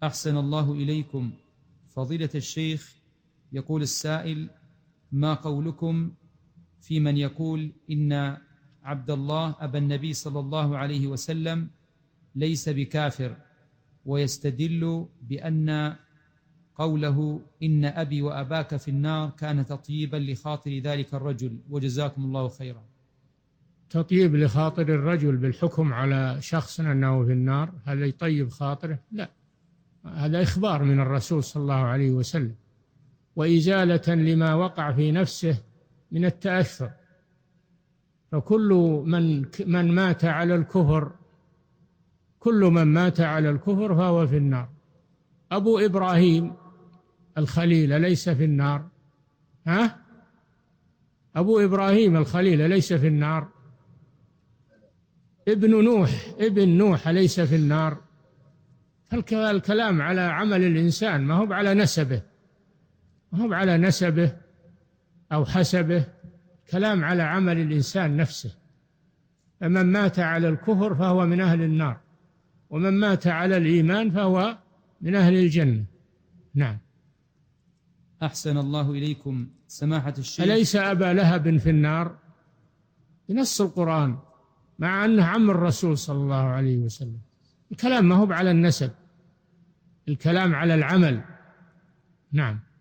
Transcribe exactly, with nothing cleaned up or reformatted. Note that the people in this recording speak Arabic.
أحسن الله إليكم. فضيلة الشيخ، يقول السائل: ما قولكم في من يقول إن عبد الله أبا النبي صلى الله عليه وسلم ليس بكافر، ويستدل بأن قوله إن أبي وأباك في النار كان تطييبا لخاطر ذلك الرجل، وجزاكم الله خيرا؟ تطيب لخاطر الرجل بالحكم على شخص أنه في النار هذا يطيب خاطره؟ لا، هذا إخبار من الرسول صلى الله عليه وسلم، وإزالة لما وقع في نفسه من التأثر. فكل من من مات على الكفر كل من مات على الكفر فهو في النار. أبو إبراهيم الخليل ليس في النار؟ ها؟ أبو إبراهيم الخليل ليس في النار؟ ابن نوح ابن نوح ليس في النار؟ فالكلام على عمل الإنسان، ما هو على نسبه، ما هو على نسبه أو حسبه، كلام على عمل الإنسان نفسه. فمن مات على الكفر فهو من أهل النار، ومن مات على الإيمان فهو من أهل الجنة. نعم. أحسن الله إليكم سماحة الشيخ. أليس أبا لهب في النار بنص القرآن، مع أنه عم الرسول صلى الله عليه وسلم؟ الكلام ما هو على النسب، الكلام على العمل. نعم.